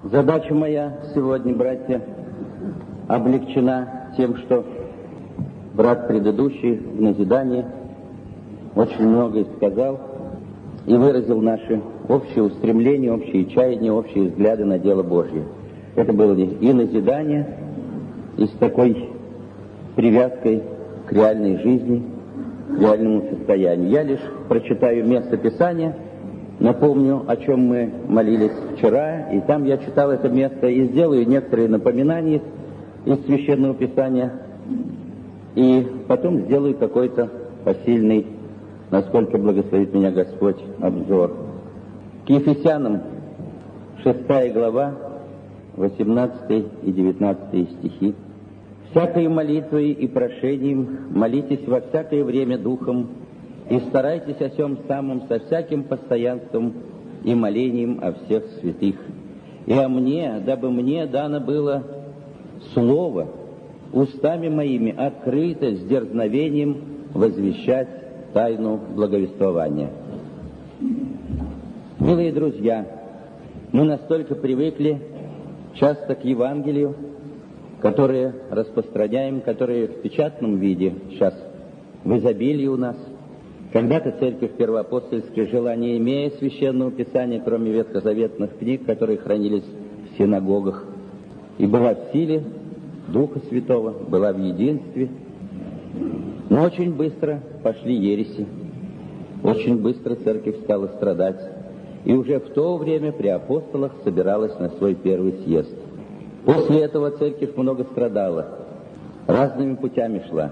Задача моя сегодня, братья, облегчена тем, что брат предыдущий в назидании очень многое сказал и выразил наши общие устремления, общие чаяния, общие взгляды на дело Божье. Это было и назидание, и с такой привязкой к реальной жизни, к реальному состоянию. Я лишь прочитаю место Писания, напомню, о чем мы молились вчера, и там я читал это место, и сделаю некоторые напоминания из Священного Писания, и потом сделаю какой-то посильный, насколько благословит меня Господь, обзор. К Ефесянам 6 глава, 18 и 19 стихи. «Всякой молитвой и прошением молитесь во всякое время Духом, и старайтесь о сем самом со всяким постоянством и молением о всех святых. И о мне, дабы мне дано было слово устами моими открыто с дерзновением возвещать тайну благовествования». Милые друзья, мы настолько привыкли часто к Евангелию, которое распространяем, которое в печатном виде сейчас в изобилии у нас. Когда-то церковь первоапостольская жила, не имея Священного Писания, кроме ветхозаветных книг, которые хранились в синагогах, и была в силе Духа Святого, была в единстве. Но очень быстро пошли ереси, очень быстро церковь стала страдать, и уже в то время при апостолах собиралась на свой первый съезд. После этого церковь много страдала, разными путями шла,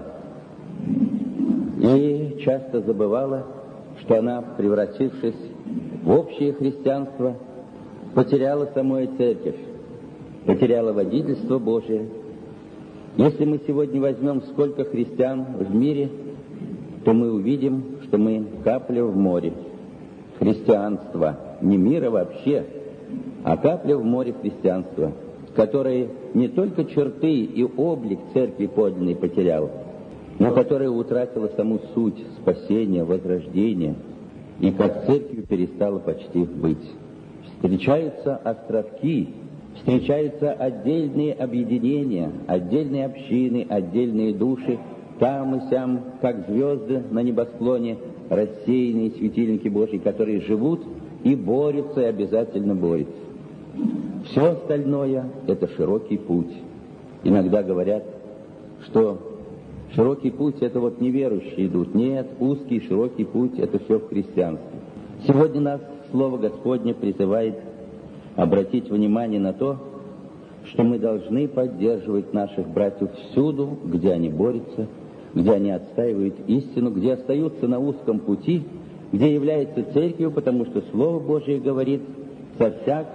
и часто забывала, что она, превратившись в общее христианство, потеряла самую церковь, потеряла водительство Божие. Если мы сегодня возьмем, сколько христиан в мире, то мы увидим, что мы капля в море христианства, не мира вообще, а капля в море христианства, которое не только черты и облик церкви подлинной потеряла, но которая утратила саму суть спасения, возрождения, и как церковью перестала почти быть. Встречаются островки, встречаются отдельные объединения, отдельные общины, отдельные души, там и сям, как звезды на небосклоне, рассеянные светильники Божьи, которые живут и борются, и обязательно борются. Все остальное — это широкий путь. Иногда говорят, что широкий путь — это вот неверующие идут. Нет, узкий широкий путь — это все в христианстве. Сегодня нас Слово Господне призывает обратить внимание на то, что мы должны поддерживать наших братьев всюду, где они борются, где они отстаивают истину, где остаются на узком пути, где являются церковью, потому что Слово Божие говорит со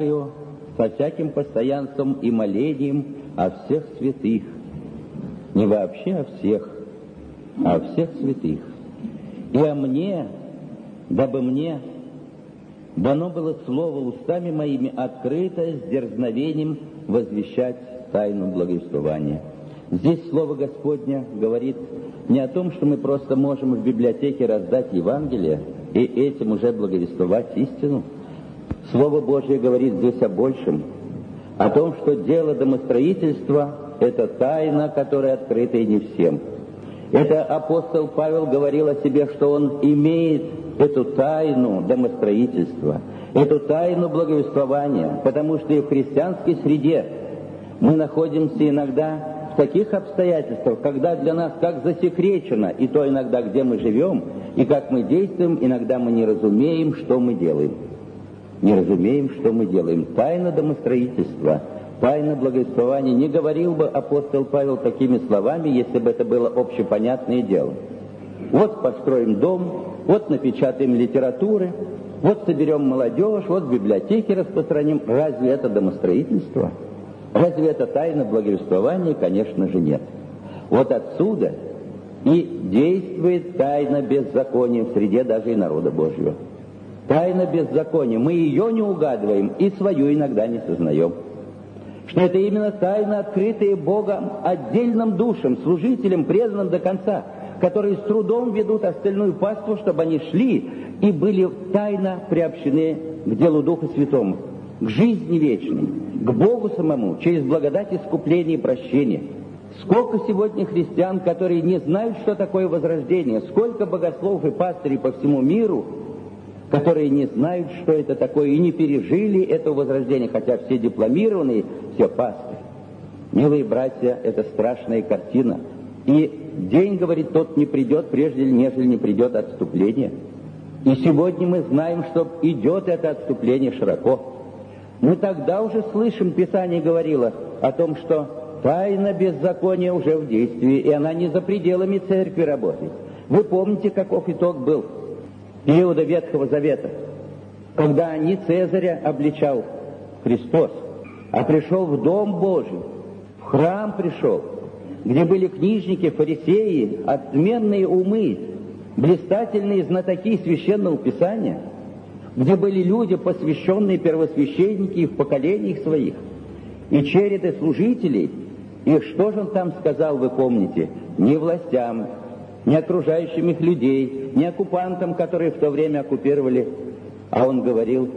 всяким постоянством и молением о всех святых. Не вообще о всех, а о всех святых. И о мне, дабы мне дано было слово устами моими открыто с дерзновением возвещать тайну благовествования. Здесь Слово Господне говорит не о том, что мы просто можем в библиотеке раздать Евангелие и этим уже благовествовать истину. Слово Божие говорит здесь о большем, о том, что дело домостроительства — это тайна, которая открыта и не всем. Это апостол Павел говорил о себе, что он имеет эту тайну домостроительства, эту тайну благовествования, потому что и в христианской среде мы находимся иногда в таких обстоятельствах, когда для нас как засекречено, и то иногда, где мы живем, и как мы действуем, иногда мы не разумеем, что мы делаем. Не разумеем, что мы делаем. Тайна домостроительства, тайна благовествования. Не говорил бы апостол Павел такими словами, если бы это было общепонятное дело. Вот построим дом, вот напечатаем литературы, вот соберем молодежь, вот в библиотеке распространим. Разве это домостроительство? Разве это тайна благовествования? Конечно же нет. Вот отсюда и действует тайна беззакония в среде даже и народа Божьего. Тайна беззакония. Мы ее не угадываем и свою иногда не сознаем. Что это именно тайна, открытая Богом отдельным душам, служителям, преданным до конца, которые с трудом ведут остальную паству, чтобы они шли и были тайно приобщены к делу Духа Святому, к жизни вечной. к Богу самому через благодать искупления и прощения. Сколько сегодня христиан, которые не знают, что такое возрождение, сколько богословов и пастырей по всему миру, которые не знают, что это такое, и не пережили это возрождение, хотя все дипломированные, все пастыри. Милые братья, это страшная картина. И день, говорит, тот не придет, прежде нежели не придет отступление. И сегодня мы знаем, что идет это отступление широко. Мы тогда уже слышим, Писание говорило о том, что тайна беззакония уже в действии, и она не за пределами церкви работает. Вы помните, каков итог был периода Ветхого Завета, когда не Цезаря обличал Христос, а пришел в Дом Божий, в храм пришел, где были книжники, фарисеи, отменные умы, блистательные знатоки Священного Писания, где были люди, посвященные первосвященники и в поколениях своих, и череды служителей. И что же он там сказал, вы помните? Не властям, не окружающим их людей, не оккупантам, которые в то время оккупировали, а он говорил: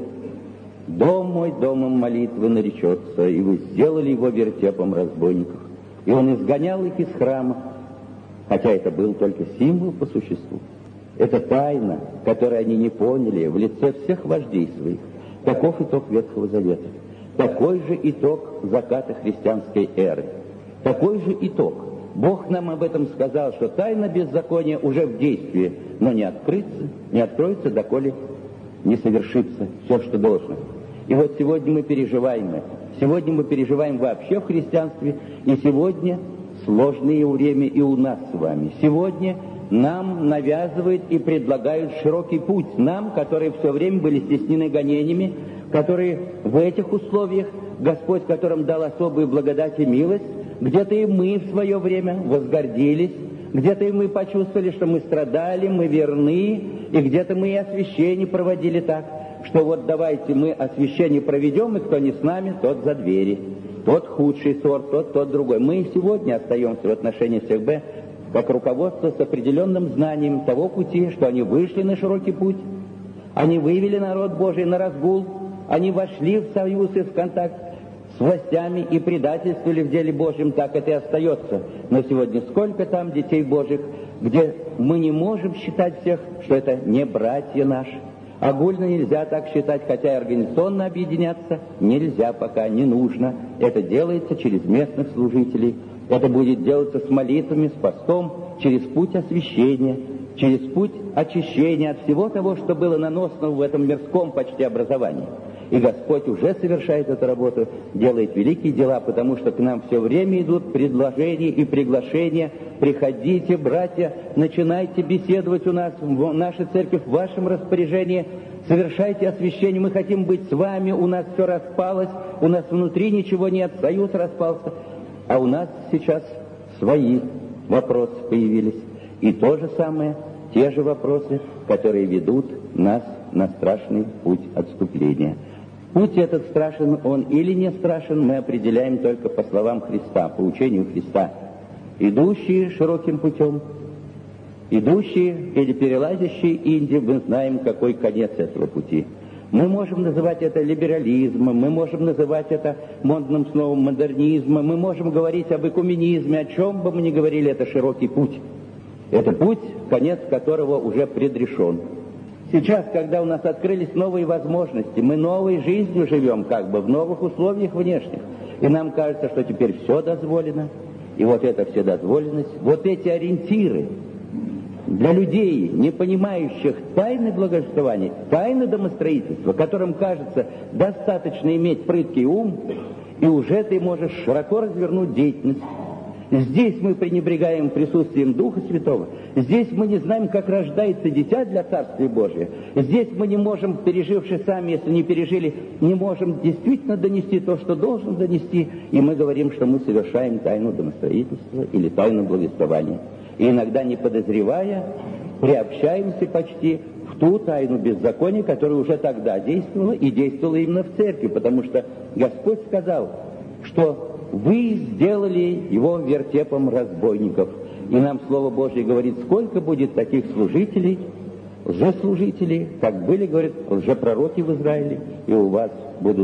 «Дом мой домом молитвы наречется, и вы сделали его вертепом разбойников». И он изгонял их из храма, хотя это был только символ по существу. Это тайна, которую они не поняли в лице всех вождей своих. Таков итог Ветхого Завета. Такой же итог заката христианской эры. Такой же итог. Бог нам об этом сказал, что тайна беззакония уже в действии, но не откроется, доколе не совершится все, что должно. И вот сегодня мы переживаем это. Сегодня мы переживаем вообще в христианстве, и сегодня сложное время и у нас с вами. Сегодня нам навязывают и предлагают широкий путь, нам, которые все время были стеснены гонениями, которые в этих условиях, Господь, которым дал особую благодать и милость, где-то и мы в свое время возгордились, где-то и мы почувствовали, что мы страдали, мы верны, и где-то мы и освящение проводили так, что вот давайте мы освящение проведем, и кто не с нами, тот за двери. Тот худший сорт, тот другой. Мы и сегодня остаемся в отношении всех как руководство с определенным знанием того пути, что они вышли на широкий путь, они вывели народ Божий на разгул, они вошли в союз и в контакт с властями и предательствовали в деле Божьем, так это и остается. Но сегодня сколько там детей Божьих, где мы не можем считать всех, что это не братья наши. Огульно нельзя так считать, хотя и организационно объединяться нельзя пока, не нужно. Это делается через местных служителей. Это будет делаться с молитвами, с постом, через путь освящения, через путь очищения от всего того, что было наносного в этом мирском почти образовании. И Господь уже совершает эту работу, делает великие дела, потому что к нам все время идут предложения и приглашения. Приходите, братья, начинайте беседовать у нас, в нашей церкви, в вашем распоряжении, совершайте освящение, мы хотим быть с вами, у нас все распалось, у нас внутри ничего нет, союз распался, а у нас сейчас свои вопросы появились. И то же самое, те же вопросы, которые ведут нас на страшный путь отступления. Путь этот страшен он или не страшен, мы определяем только по словам Христа, по учению Христа. Идущие широким путем, идущие или перелазящие Индию, мы знаем, какой конец этого пути. Мы можем называть это либерализмом, мы можем называть это модным словом модернизмом, мы можем говорить об экуменизме, о чем бы мы ни говорили, это широкий путь. Это путь, конец которого уже предрешен. Сейчас, когда у нас открылись новые возможности, мы новой жизнью живем, как бы в новых условиях внешних, и нам кажется, что теперь все дозволено, и вот эта вседозволенность, вот эти ориентиры для людей, не понимающих тайны благовествования, тайны домостроительства, которым кажется достаточно иметь прыткий ум, и уже ты можешь широко развернуть деятельность. Здесь мы пренебрегаем присутствием Духа Святого. Здесь мы не знаем, как рождается дитя для Царствия Божия. Здесь мы не можем, переживши сами, если не пережили, не можем действительно донести то, что должен донести. И мы говорим, что мы совершаем тайну домостроительства или тайну благовествования. И иногда, не подозревая, приобщаемся почти в ту тайну беззакония, которая уже тогда действовала, и действовала именно в церкви, потому что Господь сказал, что вы сделали его вертепом разбойников. И нам Слово Божье говорит, сколько будет таких служителей, лжеслужителей, как были, говорит, лжепророки в Израиле, и у вас будут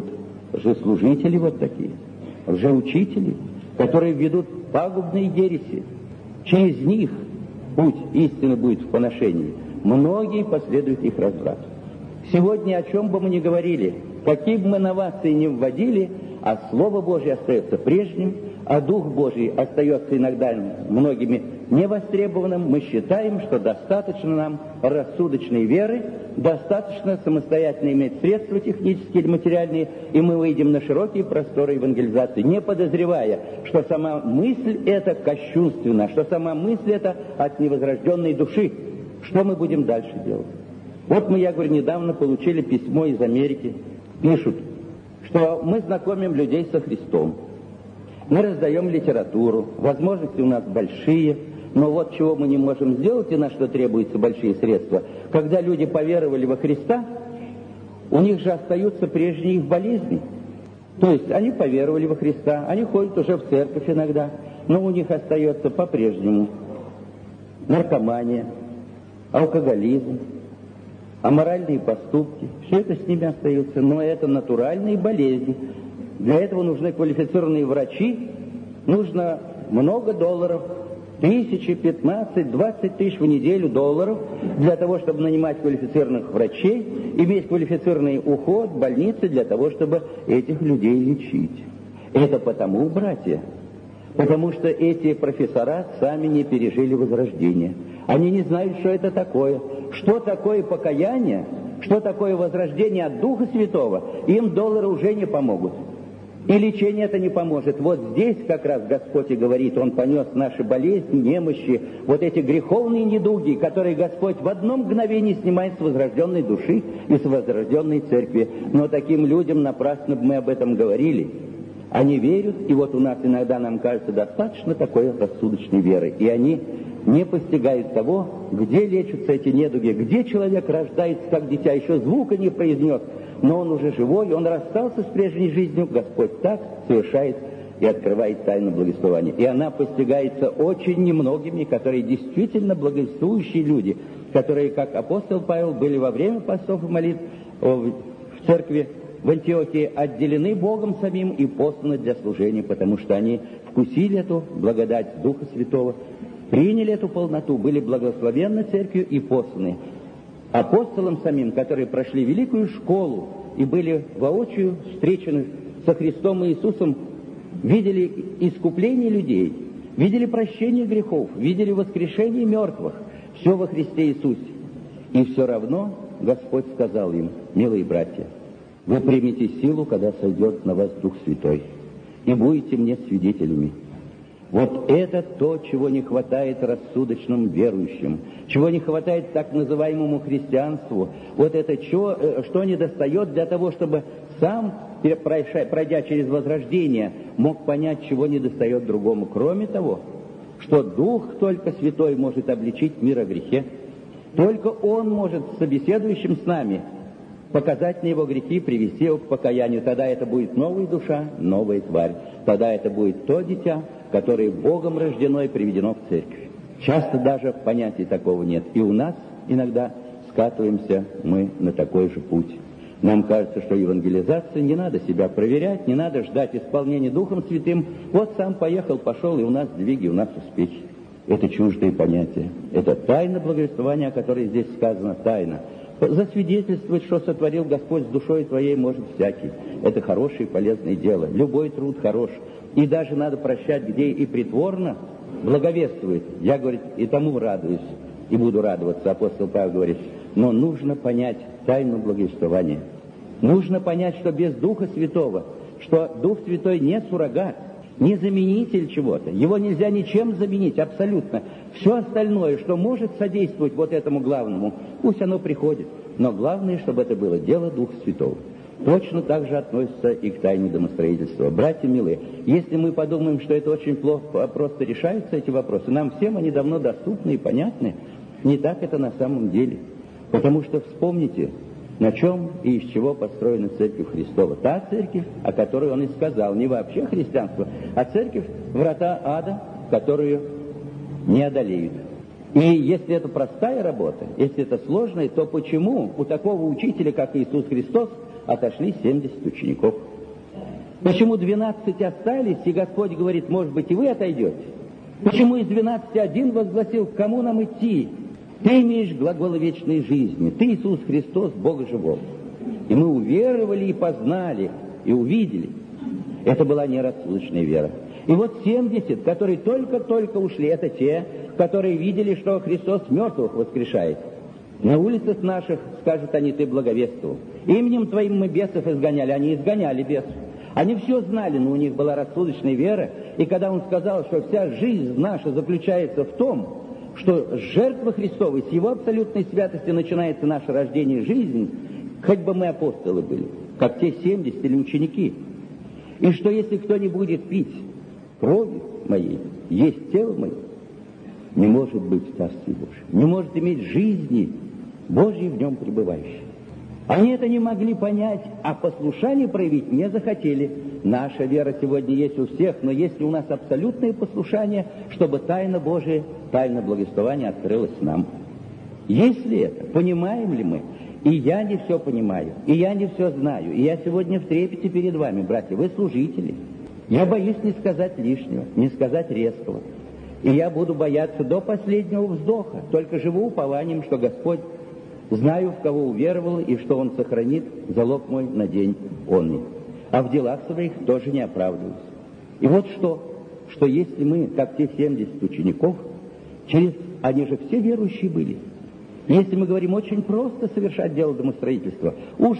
лжеслужители вот такие, лжеучители, которые ведут пагубные ереси. Через них путь истины будет в поношении. Многие последуют их разврату. Сегодня, о чем бы мы ни говорили, какие бы мы новации ни вводили, а Слово Божие остается прежним, а Дух Божий остается иногда многими невостребованным, мы считаем, что достаточно нам рассудочной веры, достаточно самостоятельно иметь средства технические или материальные, и мы выйдем на широкие просторы евангелизации, не подозревая, что сама мысль эта кощунственна, что сама мысль эта от невозрожденной души. Что мы будем дальше делать? Вот мы, я говорю, недавно получили письмо из Америки. Пишут, что мы знакомим людей со Христом. Мы раздаем литературу, возможности у нас большие, но вот чего мы не можем сделать и на что требуются большие средства. Когда люди поверовали во Христа, у них же остаются прежние их болезни. То есть они поверовали во Христа, они ходят уже в церковь иногда, но у них остается по-прежнему наркомания, алкоголизм, аморальные поступки. Все это с ними остается, но это натуральные болезни. Для этого нужны квалифицированные врачи, нужно много долларов, 1000, 15, 20 тысяч в неделю долларов для того, чтобы нанимать квалифицированных врачей, иметь квалифицированный уход, больницы для того, чтобы этих людей лечить. Это потому, братья, потому что эти профессора сами не пережили возрождение. Они не знают, что это такое. Что такое покаяние, что такое возрождение от Духа Святого, им доллары уже не помогут. И лечение это не поможет. Вот здесь как раз Господь и говорит, Он понес наши болезни, немощи, вот эти греховные недуги, которые Господь в одно мгновение снимает с возрожденной души и с возрожденной церкви. Но таким людям напрасно бы мы об этом говорили. Они верят, и вот у нас иногда, нам кажется, достаточно такой рассудочной веры. И они не постигают того, где лечатся эти недуги, где человек рождается как дитя, еще звука не произнес, но он уже живой, он расстался с прежней жизнью. Господь так совершает и открывает тайну благовествования. И она постигается очень немногими, которые действительно благовествующие люди, которые, как апостол Павел, были во время постов и молитв в церкви в Антиохии, отделены Богом самим и посланы для служения, потому что они вкусили эту благодать Духа Святого, приняли эту полноту, были благословенны церковью и посланы апостолам самим, которые прошли великую школу и были воочию встречены со Христом и Иисусом, видели искупление людей, видели прощение грехов, видели воскрешение мертвых, все во Христе Иисусе. И все равно Господь сказал им: милые братья, вы примете силу, когда сойдет на вас Дух Святой, и будете мне свидетелями. Вот это то, чего не хватает рассудочным верующим, чего не хватает так называемому христианству. Вот это что недостает для того, чтобы сам, пройдя через возрождение, мог понять, чего недостает другому. Кроме того, что Дух только Святой может обличить мир о грехе. Только Он может с собеседующим с нами показать на его грехи, привести его к покаянию. Тогда это будет новая душа, новая тварь. Тогда это будет то дитя, которое Богом рождено и приведено в церковь. Часто даже понятия такого нет. И у нас иногда скатываемся мы на такой же путь. Нам кажется, что евангелизация, не надо себя проверять, не надо ждать исполнения Духом Святым. Вот сам поехал, пошел, и у нас сдвиги, у нас успехи. Это чуждые понятия. Это тайна благовествования, о которой здесь сказано, тайна. Засвидетельствовать, что сотворил Господь с душой твоей, может всякий. Это хорошее и полезное дело. Любой труд хорош. И даже надо прощать, где и притворно благовествует. Я, говорит, и тому радуюсь, и буду радоваться. Апостол Павел говорит, но нужно понять тайну благовествования. Нужно понять, что без Духа Святого, что Дух Святой не суррогат, не заменитель чего-то. Его нельзя ничем заменить, абсолютно. Все остальное, что может содействовать вот этому главному, пусть оно приходит. Но главное, чтобы это было дело Духа Святого. Точно так же относится и к тайне домостроительства. Братья милые, если мы подумаем, что это очень плохо, просто решаются эти вопросы, нам всем они давно доступны и понятны, не так это на самом деле. Потому что вспомните, на чем и из чего построена Церковь Христова. Та церковь, о которой он и сказал, не вообще христианство, а церковь врата ада, которую не одолеют. И если это простая работа, если это сложная, то почему у такого учителя, как Иисус Христос, отошли 70 учеников? Почему 12 остались, и Господь говорит, может быть, и вы отойдете? Почему из 12 один возгласил, к кому нам идти? Ты имеешь глаголы вечной жизни, ты Иисус Христос, Бога живого. И мы уверовали и познали, и увидели. Это была нерассудочная вера. И вот 70, которые только-только ушли, это те, которые видели, что Христос мертвых воскрешает. На улицах наших, скажут они, ты благовествовал. Именем твоим мы бесов изгоняли, они изгоняли бесов. Они все знали, но у них была рассудочная вера. И когда он сказал, что вся жизнь наша заключается в том, что с жертвы Христовой, с его абсолютной святости начинается наше рождение и жизнь, хоть бы мы апостолы были, как те 70 или ученики. И что если кто не будет пить крови моей, есть тело мое, не может быть в Царстве Божьем, не может иметь жизни Божьей в нем пребывающей. Они это не могли понять, а послушание проявить не захотели. Наша вера сегодня есть у всех, но есть ли у нас абсолютное послушание, чтобы тайна Божия, тайна благовествования открылась нам? Есть ли это? Понимаем ли мы? И я не все понимаю, и я не все знаю, и я сегодня в трепете перед вами, братья, вы служители. Я боюсь не сказать лишнего, не сказать резкого. И я буду бояться до последнего вздоха, только живу упованием, что Господь, знаю, в кого уверовал, и что Он сохранит залог мой на день онный. А в делах своих тоже не оправдываюсь. И вот что если мы, как те 70 учеников, они же все верующие были. Если мы говорим, очень просто совершать дело домостроительства.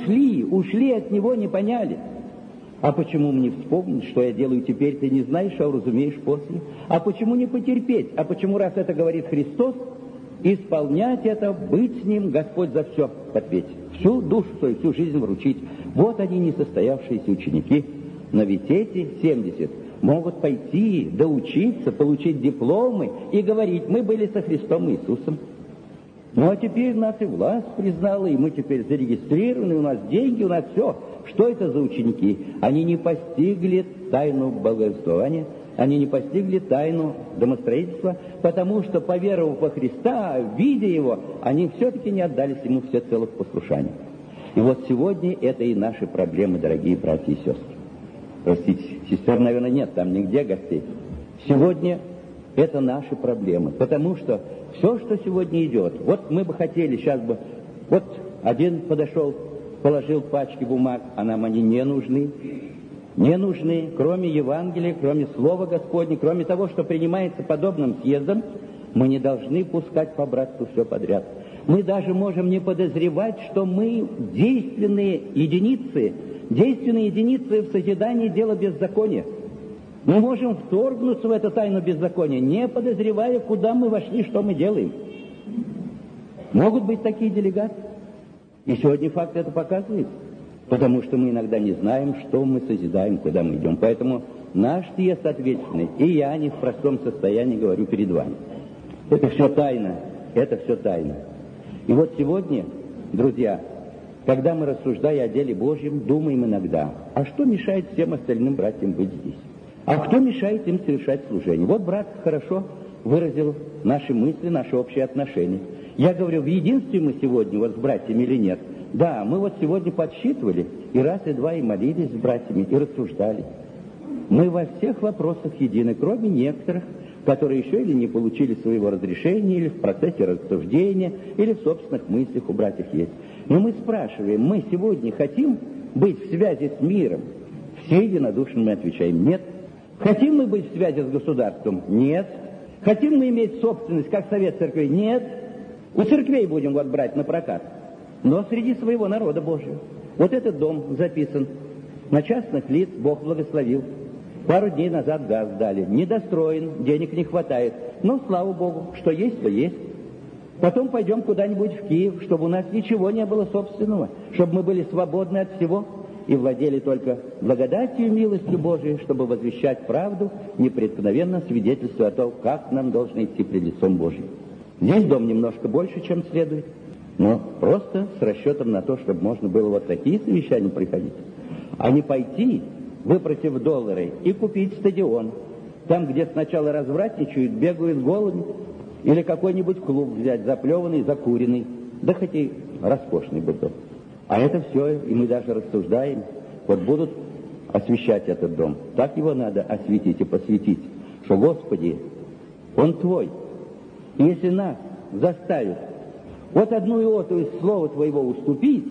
Ушли от него, не поняли. А почему мне вспомнить, что я делаю теперь, ты не знаешь, а уразумеешь после? А почему не потерпеть? А почему, раз это говорит Христос, исполнять это, быть с Ним, Господь за все ответит. Всю душу свою, всю жизнь вручить. Вот они, несостоявшиеся ученики. Но ведь эти 70 могут пойти, доучиться, получить дипломы и говорить, мы были со Христом Иисусом. Ну, а теперь нас и власть признала, и мы теперь зарегистрированы, у нас деньги, у нас все. Что это за ученики? Они не постигли тайну благовествования, они не постигли тайну домостроительства, потому что, поверовав во Христа, видя Его, они все-таки не отдались Ему всецело в послушание. И вот сегодня это и наши проблемы, дорогие братья и сестры. Простите, сестер, наверное, нет, там нигде гостей. Сегодня это наши проблемы, потому что все, что сегодня идет, вот мы бы хотели, сейчас бы, вот один подошел, положил пачки бумаг, а нам они не нужны. Не нужны, кроме Евангелия, кроме Слова Господня, кроме того, что принимается подобным съездом, мы не должны пускать по братству все подряд. Мы даже можем не подозревать, что мы действенные единицы в созидании дела беззакония. Мы можем вторгнуться в эту тайну беззакония, не подозревая, куда мы вошли, что мы делаем. Могут быть такие делегаты. И сегодня факт это показывает. Потому что мы иногда не знаем, что мы созидаем, куда мы идем. Поэтому наш съезд ответственный, и я не в простом состоянии говорю перед вами. Это все тайна, это все тайна. И вот сегодня, друзья, когда мы, рассуждая о деле Божьем, думаем иногда, а что мешает всем остальным братьям быть здесь? А кто мешает им совершать служение? Вот брат хорошо выразил наши мысли, наши общие отношения. Я говорю, в единстве мы сегодня вот с братьями или нет? Да, мы вот сегодня подсчитывали, и раз, и два, и молились с братьями, и рассуждали. Мы во всех вопросах едины, кроме некоторых, которые еще или не получили своего разрешения, или в процессе рассуждения, или в собственных мыслях у братьев есть. Но мы спрашиваем, мы сегодня хотим быть в связи с миром? Все единодушно мы отвечаем, нет. Хотим мы быть в связи с государством? Нет. Хотим мы иметь собственность, как совет церквей? Нет. У церквей будем вот брать на прокат. Но среди своего народа Божьего. Вот этот дом записан. На частных лиц Бог благословил. Пару дней назад газ дали. Недостроен, денег не хватает. Но, слава Богу, что есть, то есть. Потом пойдем куда-нибудь в Киев, чтобы у нас ничего не было собственного. Чтобы мы были свободны от всего и владели только благодатью и милостью Божией, чтобы возвещать правду, непреткновенно свидетельствуя о том, как нам должно идти пред лицом Божьим. Здесь дом немножко больше, чем следует. Но просто с расчетом на то, чтобы можно было вот такие совещания приходить. А не пойти, выпросив доллары, и купить стадион. Там, где сначала развратничают, бегают голыми. Или какой-нибудь клуб взять, заплеванный, закуренный. Да хоть и роскошный бы был. А это все, и мы даже рассуждаем. Вот будут освящать этот дом, так его надо осветить и посвятить, что, Господи, он Твой. И если нас заставят вот одну иоту из слова Твоего уступить,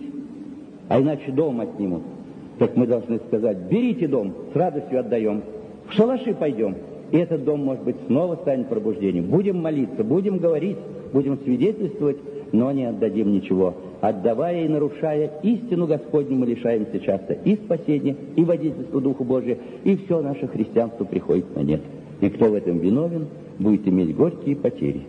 а иначе дом отнимут, так мы должны сказать: берите дом, с радостью отдаем, в шалаши пойдем. И этот дом, может быть, снова станет пробуждением. Будем молиться, будем говорить, будем свидетельствовать, но не отдадим ничего. Отдавая и нарушая истину Господню, мы лишаемся часто и спасения, и водительства Духу Божия, и все наше христианство приходит на нет. И кто в этом виновен, будет иметь горькие потери.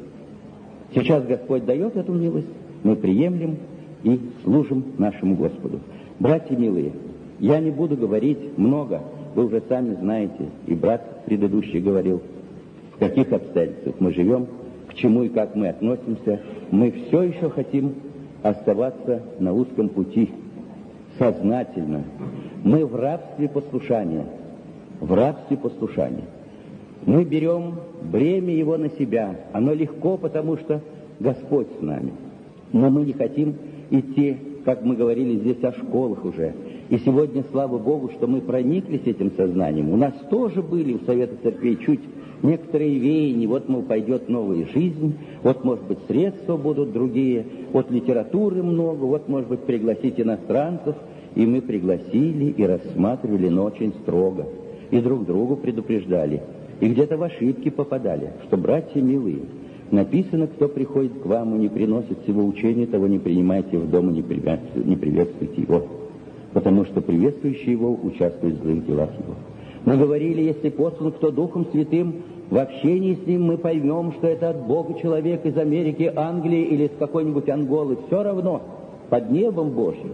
Сейчас Господь дает эту милость, мы приемлем и служим нашему Господу. Братья милые, я не буду говорить много, вы уже сами знаете, и брат предыдущий говорил, в каких обстоятельствах мы живем, к чему и как мы относимся. Мы все еще хотим оставаться на узком пути, сознательно. Мы в рабстве послушания, в рабстве послушания. Мы берем бремя его на себя, оно легко, потому что Господь с нами. Но мы не хотим идти, как мы говорили здесь о школах уже. И сегодня, слава Богу, что мы прониклись этим сознанием. У нас тоже были у Совета Церквей чуть некоторые веяния. Вот, мол, пойдет новая жизнь, вот, может быть, средства будут другие, вот литературы много, вот, может быть, пригласить иностранцев. И мы пригласили и рассматривали, но очень строго. И друг другу предупреждали. И где-то в ошибки попадали, что, братья милые, написано: кто приходит к вам и не приносит всего учения, того не принимайте в дом и не приветствуйте его. Потому что приветствующий его участвует в злых делах его. Мы говорили, если послан кто Духом Святым, в общении с ним мы поймем, что это от Бога человек из Америки, Англии или из какой-нибудь Анголы. Все равно, под небом Божьим.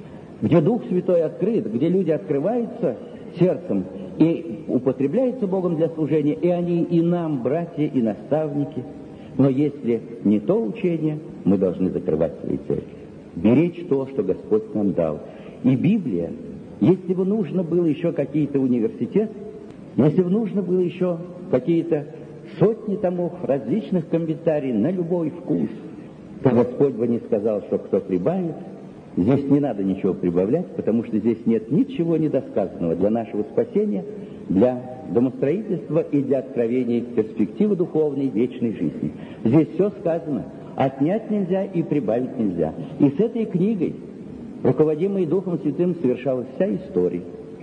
Где Дух Святой открыт, где люди открываются сердцем и употребляются Богом для служения, и они и нам, братья, и наставники. Но если не то учение, мы должны закрывать свои церкви. Беречь то, что Господь нам дал. И Библия, если бы нужно было еще какие-то университеты, если бы нужно было еще какие-то сотни томов, различных комментариев на любой вкус, то Господь бы не сказал, что кто прибавит. Здесь не надо ничего прибавлять, потому что здесь нет ничего недосказанного для нашего спасения, для домостроительства и для откровения перспективы духовной вечной жизни. Здесь все сказано. Отнять нельзя и прибавить нельзя. И с этой книгой, руководимой Духом Святым, совершалась вся история.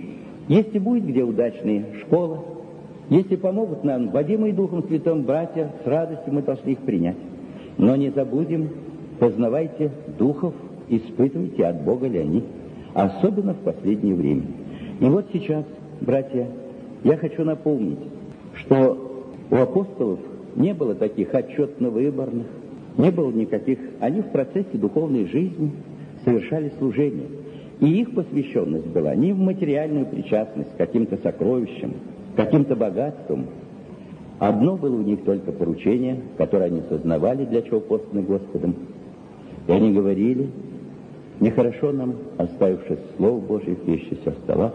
Если будет где удачная школа, если помогут нам водимые Духом Святым братья, с радостью мы должны их принять. Но не забудем, познавайте духов, испытывайте, от Бога ли они, особенно в последнее время. И вот сейчас, братья, я хочу напомнить, что у апостолов не было таких отчетно-выборных, не было никаких, они в процессе духовной жизни совершали служение. И их посвященность была не в материальную причастность к каким-то сокровищам, каким-то богатствам. Одно было у них только поручение, которое они сознавали, для чего посланы Господом. И они говорили: нехорошо нам, оставившись Слово Божие, пищись о столах,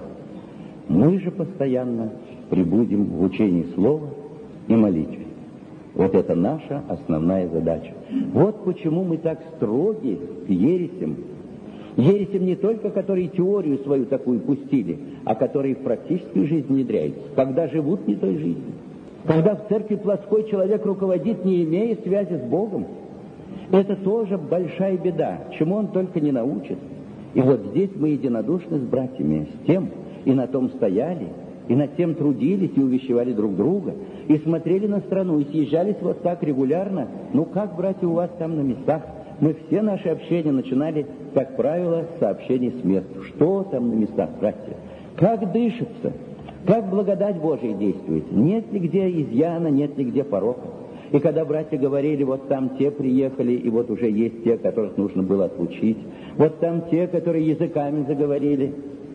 мы же постоянно пребудем в учении Слова и молитве. Вот это наша основная задача. Вот почему мы так строги к ересям. Ересям не только, которые теорию свою такую пустили, а которые в практическую жизнь внедряются, когда живут не той жизнью. Когда в церкви плоской человек руководит, не имея связи с Богом, это тоже большая беда, чему он только не научит. И вот здесь мы единодушны с братьями, с тем, и на том стояли, и над тем трудились, и увещевали друг друга, и смотрели на страну, и съезжались вот так регулярно. Ну как, братья, у вас там на местах? Мы все наши общения начинали, как правило, с сообщений с мест. Что там на местах, братья? Как дышится? Как благодать Божия действует? Нет ли где изъяна, нет ли где порока? И когда братья говорили, вот там те приехали, и вот уже есть те, которых нужно было отлучить, вот там те, которые языками заговорили,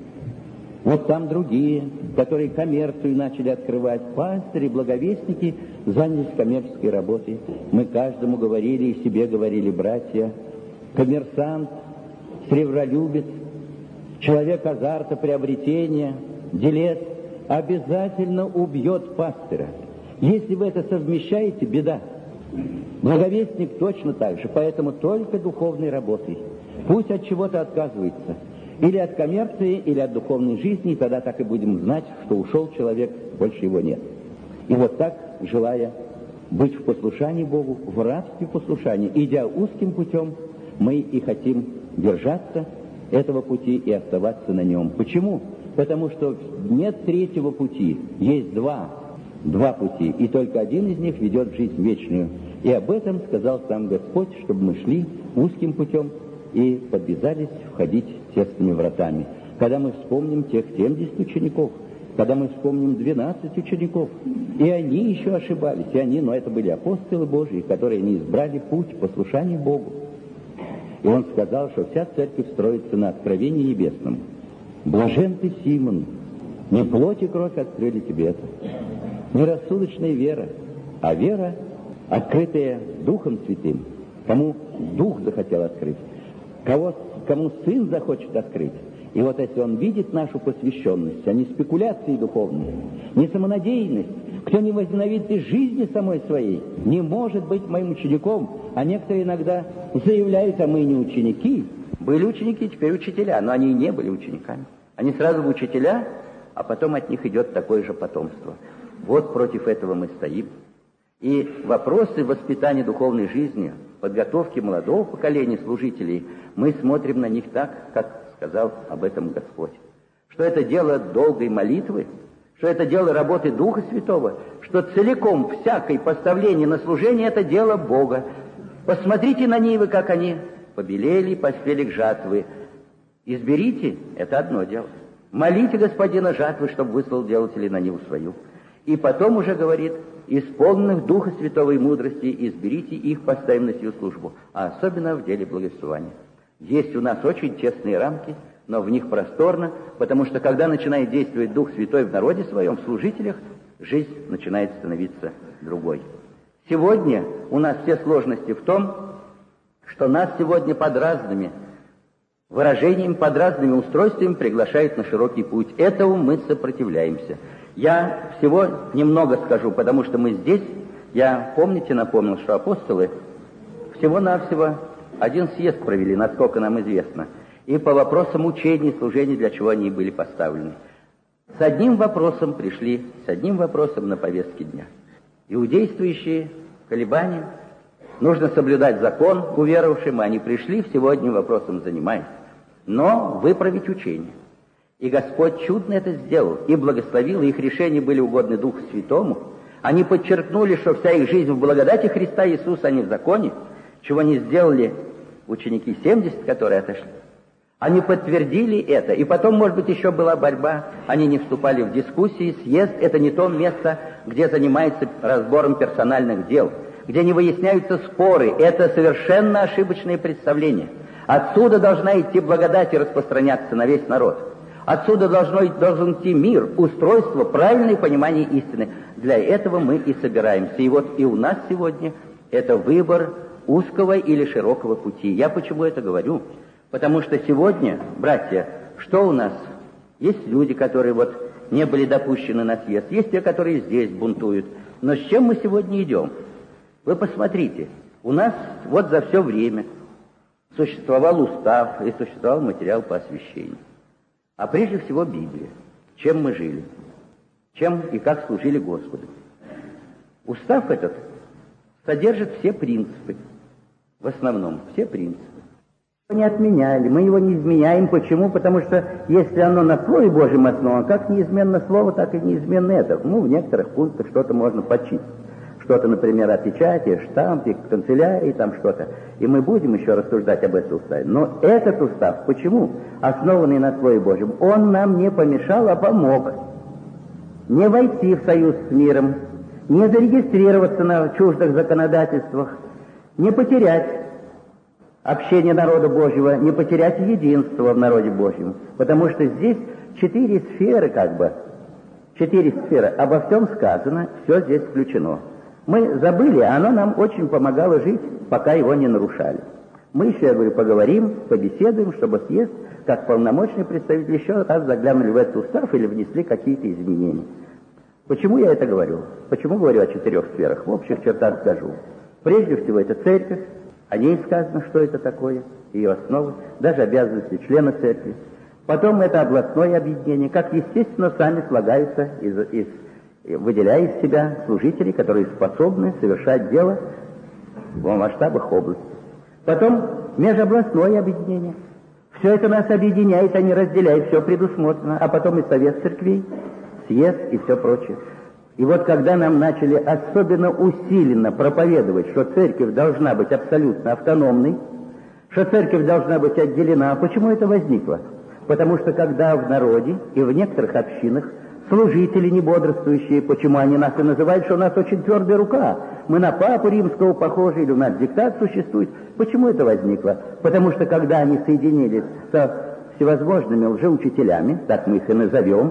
вот там другие, которые коммерцию начали открывать. Пастыри, благовестники занялись коммерческой работой. Мы каждому говорили и себе говорили: братья, коммерсант, сребролюбец, человек азарта, приобретения, делец обязательно убьет пастыря. Если вы это совмещаете, беда. Благовестник точно так же, поэтому только духовной работой. Пусть от чего-то отказывается. Или от коммерции, или от духовной жизни, и тогда так и будем знать, что ушел человек, больше его нет. И вот так, желая быть в послушании Богу, в рабстве послушания, идя узким путем, мы и хотим держаться этого пути и оставаться на нем. Почему? Потому что нет третьего пути, есть два пути, и только один из них ведет в жизнь вечную. И об этом сказал сам Господь, чтобы мы шли узким путем и подвязались входить тесными вратами. Когда мы вспомним тех 70 учеников, когда мы вспомним 12 учеников, и они еще ошибались, но это были апостолы Божьи, которые не избрали путь послушания Богу. И он сказал, что вся церковь строится на откровении небесном. Блажен ты, Симон, не плоть и кровь открыли тебе это, не рассудочная вера, а вера, открытая Духом Святым. Кому Дух захотел открыть, кому Сын захочет открыть. И вот если он видит нашу посвященность, а не спекуляции духовные, не самонадеянность, кто не возненавидит и жизни самой своей, не может быть моим учеником. А некоторые иногда заявляют, а мы не ученики. Были ученики, теперь учителя, но они и не были учениками. Они сразу в учителя, а потом от них идет такое же потомство. Вот против этого мы стоим. И вопросы воспитания духовной жизни, подготовки молодого поколения служителей, мы смотрим на них так, как сказал об этом Господь. Что это дело долгой молитвы, что это дело работы Духа Святого, что целиком всякое поставление на служение — это дело Бога. Посмотрите на Нивы, как они побелели и поспели к жатве. Изберите — это одно дело. Молите Господина жатвы, чтобы выслал делателей на Ниву свою. И потом уже говорит: исполненных Духа Святого и мудрости, изберите их, поставим на сию службу, а особенно в деле благовествования. Есть у нас очень тесные рамки, но в них просторно, потому что когда начинает действовать Дух Святой в народе своем, в служителях, жизнь начинает становиться другой. Сегодня у нас все сложности в том, что нас сегодня под разными выражениями, под разными устройствами приглашают на широкий путь. Этому мы сопротивляемся. Я всего немного скажу, потому что мы здесь, напомнил, что апостолы всего-навсего один съезд провели, насколько нам известно, и по вопросам учения и служения, для чего они были поставлены. С одним вопросом пришли, на повестке дня. Иудействующие колебания, нужно соблюдать закон уверовавшим, они пришли, всего одним вопросом занимаясь, но выправить учение. И Господь чудно это сделал, и благословил, и их решения были угодны Духу Святому. Они подчеркнули, что вся их жизнь в благодати Христа Иисуса, а не в законе, чего не сделали ученики 70, которые отошли. Они подтвердили это, и потом, может быть, еще была борьба, они не вступали в дискуссии. Съезд — это не то место, где занимается разбором персональных дел, где не выясняются споры. Это совершенно ошибочное представление. Отсюда должна идти благодать и распространяться на весь народ. Отсюда должен идти мир, устройство, правильное понимание истины. Для этого мы и собираемся. И вот и у нас сегодня это выбор узкого или широкого пути. Я почему это говорю? Потому что сегодня, братья, что у нас? Есть люди, которые не были допущены на съезд, есть те, которые здесь бунтуют. Но с чем мы сегодня идем? Вы посмотрите, у нас за все время существовал устав и существовал материал по освящению. А прежде всего Библия. Чем мы жили? Чем и как служили Господу? Устав этот содержит все принципы. В основном все принципы. Мы не отменяли, мы его не изменяем. Почему? Потому что если оно на Слове Божьем основано, как неизменно Слово, так и неизменно это. В некоторых пунктах что-то можно почистить. Что-то, например, о печати, штампе, канцелярии, там что-то. И мы будем еще рассуждать об этом уставе. Но этот устав, почему? Основанный на Слове Божьем, он нам не помешал, а помог. Не войти в союз с миром, не зарегистрироваться на чуждых законодательствах, не потерять общение народа Божьего, не потерять единство в народе Божьем. Потому что здесь 4 сферы, 4 сферы. Обо всем сказано, все здесь включено. Мы забыли, оно нам очень помогало жить, пока его не нарушали. Мы еще, поговорим, побеседуем, чтобы съезд, как полномочный представитель, еще раз заглянули в этот устав или внесли какие-то изменения. Почему я это говорю? Почему говорю о 4 сферах? В общих чертах скажу. Прежде всего, это церковь, о ней сказано, что это такое, ее основы, даже обязанности члена церкви. Потом это областное объединение, как естественно, сами слагаются, выделяя из себя служителей, которые способны совершать дело в масштабах области. Потом межобластное объединение. Все это нас объединяет, а не разделяет, все предусмотрено. А потом и совет церквей, съезд и все прочее. И вот когда нам начали особенно усиленно проповедовать, что церковь должна быть абсолютно автономной, что церковь должна быть отделена, почему это возникло? Потому что когда в народе и в некоторых общинах служители небодрствующие, почему они нас и называют, что у нас очень твердая рука, мы на папу римского похожи, или у нас диктат существует. Почему это возникло? Потому что когда они соединились со всевозможными лжеучителями, так мы их и назовем,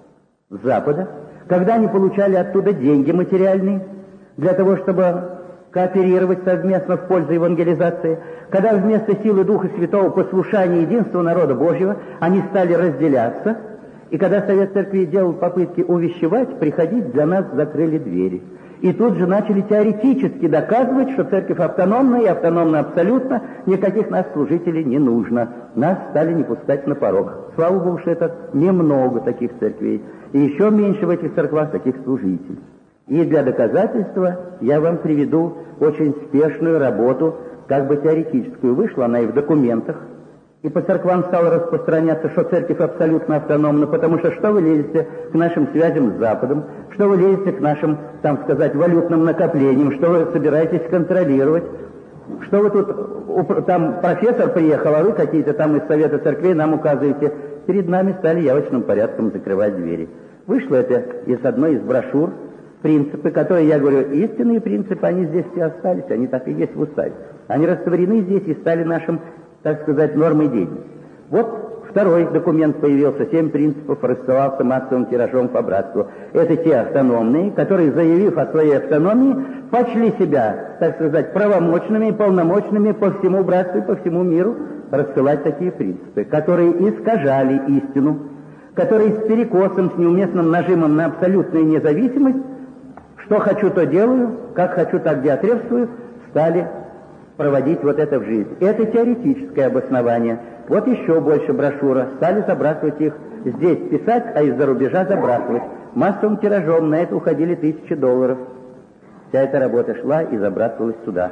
с Запада, когда они получали оттуда деньги материальные для того, чтобы кооперировать совместно в пользу евангелизации, когда вместо силы Духа Святого, послушания единства народа Божьего, они стали разделяться, и когда Совет Церкви делал попытки увещевать, приходить, для нас закрыли двери. И тут же начали теоретически доказывать, что церковь автономна и автономна абсолютно, никаких нас служителей не нужно. Нас стали не пускать на порог. Слава Богу, что это немного таких церквей. И еще меньше в этих церквах таких служителей. И для доказательства я вам приведу очень спешную работу, как бы теоретическую. Вышла она и в документах. И по церквам стало распространяться, что церковь абсолютно автономна, потому что вы лезете к нашим связям с Западом, что вы лезете к нашим, там сказать, валютным накоплениям, что вы собираетесь контролировать, что вы тут, там профессор приехал, а вы какие-то там из Совета Церквей нам указываете. Перед нами стали явочным порядком закрывать двери. Вышло это из одной из брошюр, принципы, которые, я говорю, истинные принципы, они здесь все остались, они так и есть в уставе. Они растворены здесь и стали нашим, так сказать, нормой деятельности. Вот второй документ появился, 7 принципов, рассылался массовым тиражом по братству. Это те автономные, которые, заявив о своей автономии, почли себя, так сказать, правомочными и полномочными по всему братству и по всему миру рассылать такие принципы, которые искажали истину, которые с перекосом, с неуместным нажимом на абсолютную независимость, что хочу, то делаю, как хочу, так диатрефствую, стали проводить вот это в жизнь. Это теоретическое обоснование. Вот еще больше брошюра. Стали забрасывать их здесь писать, а из-за рубежа забрасывать. Массовым тиражом на это уходили $1000. Вся эта работа шла и забрасывалась туда.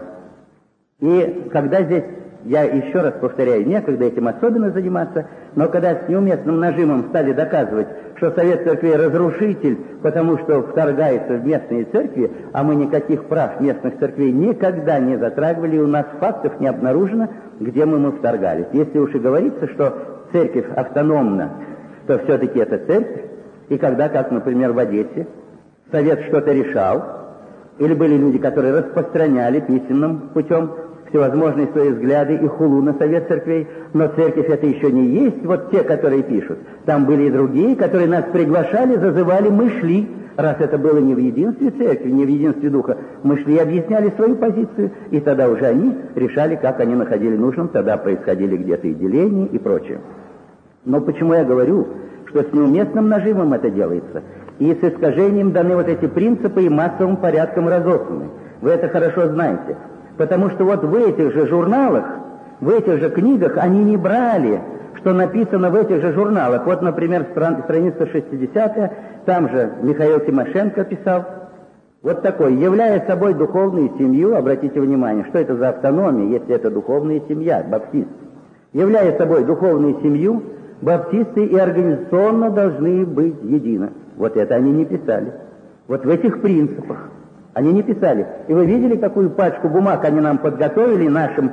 И когда здесь, я еще раз повторяю, некогда этим особенно заниматься, но когда с неуместным нажимом стали доказывать, что Совет Церквей разрушитель, потому что вторгается в местные церкви, а мы никаких прав местных церквей никогда не затрагивали, и у нас фактов не обнаружено, где мы вторгались. Если уж и говорится, что церковь автономна, то все-таки это церковь, и когда, как, например, в Одессе, Совет что-то решал, или были люди, которые распространяли письменным путем всевозможные свои взгляды и хулу на Совет Церквей, но церковь это еще не есть вот те, которые пишут. Там были и другие, которые нас приглашали, зазывали, мы шли. Раз это было не в единстве церкви, не в единстве духа, мы шли и объясняли свою позицию, и тогда уже они решали, как они находили нужным, тогда происходили где-то и деления и прочее. Но почему я говорю, что с неуместным нажимом это делается, и с искажением даны вот эти принципы и массовым порядком разосланы? Вы это хорошо знаете. Потому что вот в этих же журналах, в этих же книгах они не брали, что написано в этих же журналах. Вот, например, страница 60, там же Михаил Тимошенко писал, вот такой: являя собой духовную семью, обратите внимание, что это за автономия, если это духовная семья, баптисты. Являя собой духовную семью, баптисты и организационно должны быть едины. Вот это они не писали. Вот в этих принципах. Они не писали. И вы видели, какую пачку бумаг они нам подготовили,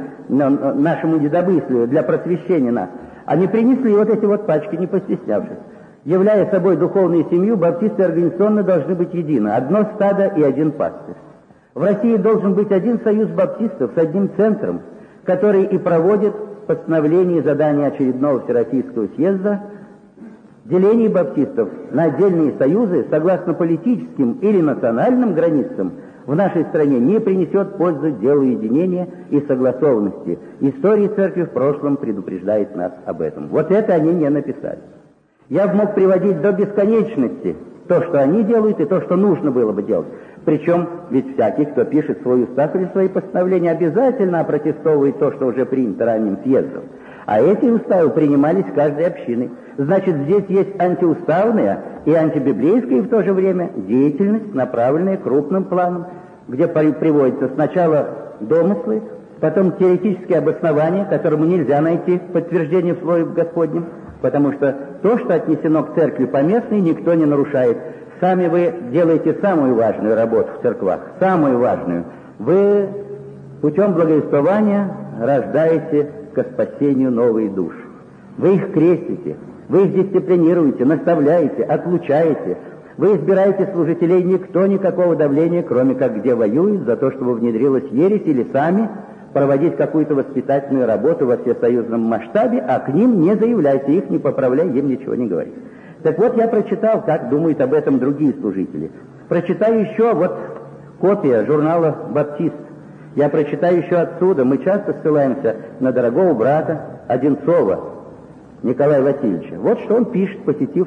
нашему недомыслию, для просвещения нас. Они принесли вот эти вот пачки, не постеснявшись. Являя собой духовную семью, баптисты организационно должны быть едины. Одно стадо и один пастырь. В России должен быть один союз баптистов с одним центром, который и проводит постановление и задания очередного Всероссийского съезда. Деление баптистов на отдельные союзы, согласно политическим или национальным границам, в нашей стране не принесет пользу делу единения и согласованности. История церкви в прошлом предупреждает нас об этом. Вот это они не написали. Я мог приводить до бесконечности то, что они делают, и то, что нужно было бы делать. Причем, ведь всякий, кто пишет свой устав или свои постановления, обязательно опротестовывает то, что уже принято ранним съездом. А эти уставы принимались каждой общиной. Значит, здесь есть антиуставная и антибиблейская в то же время деятельность, направленная крупным планом, где приводятся сначала домыслы, потом теоретические обоснования, которому нельзя найти подтверждение в Слове Господнем, потому что то, что отнесено к церкви поместной, никто не нарушает. Сами вы делаете самую важную работу в церквах, самую важную. Вы путем благовествования рождаете ко спасению новые души. Вы их крестите, вы их дисциплинируете, наставляете, отлучаете. Вы избираете служителей, никто никакого давления, кроме как где воюет, за то, чтобы внедрилась ересь, или сами проводить какую-то воспитательную работу во всесоюзном масштабе, а к ним не заявляйте, их не поправляй, им ничего не говорить. Так вот, я прочитал, как думают об этом другие служители. Прочитаю еще, вот копия журнала «Баптист». Я прочитаю еще отсюда. Мы часто ссылаемся на дорогого брата Одинцова Николая Васильевича. Вот что он пишет, посетив,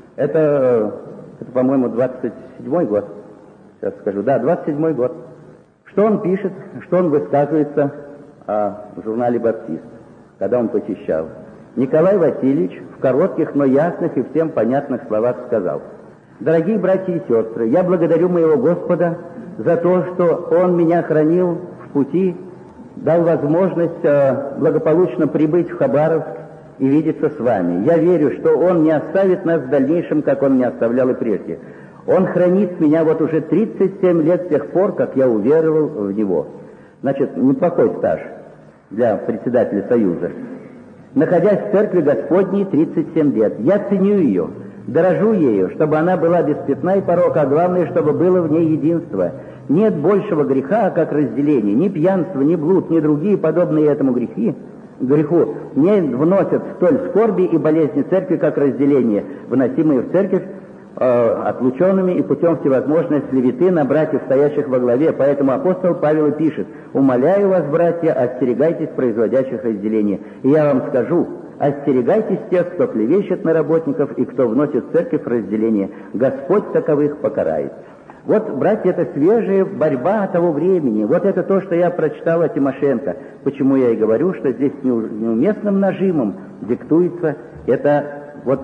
это по-моему, 27-й год. Сейчас скажу, да, 27-й год. Что он пишет, что он высказывается о журнале «Баптист», когда он посещал. Николай Васильевич в коротких, но ясных и всем понятных словах сказал: «Дорогие братья и сестры, я благодарю моего Господа за то, что Он меня хранил в пути, дал возможность благополучно прибыть в Хабаровск и видеться с вами. Я верю, что Он не оставит нас в дальнейшем, как Он не оставлял и прежде. Он хранит меня вот уже 37 лет с тех пор, как я уверовал в Него». Значит, неплохой стаж для председателя Союза. «Находясь в Церкви Господней 37 лет, я ценю ее, дорожу ею, чтобы она была без пятна и порока, а главное, чтобы было в ней единство. Нет большего греха, как разделение. Ни пьянство, ни блуд, ни другие подобные этому греху не вносят столь скорби и болезни церкви, как разделение, выносимые в церковь отлученными и путем всевозможной клеветы на братьев, стоящих во главе. Поэтому апостол Павел пишет: «Умоляю вас, братья, остерегайтесь производящих разделение. И я вам скажу, остерегайтесь тех, кто клевещет на работников и кто вносит в церковь разделение. Господь таковых покарает». Вот, братья, это свежая борьба того времени. Вот это то, что я прочитал о Тимошенко. Почему я и говорю, что здесь неуместным нажимом диктуется это вот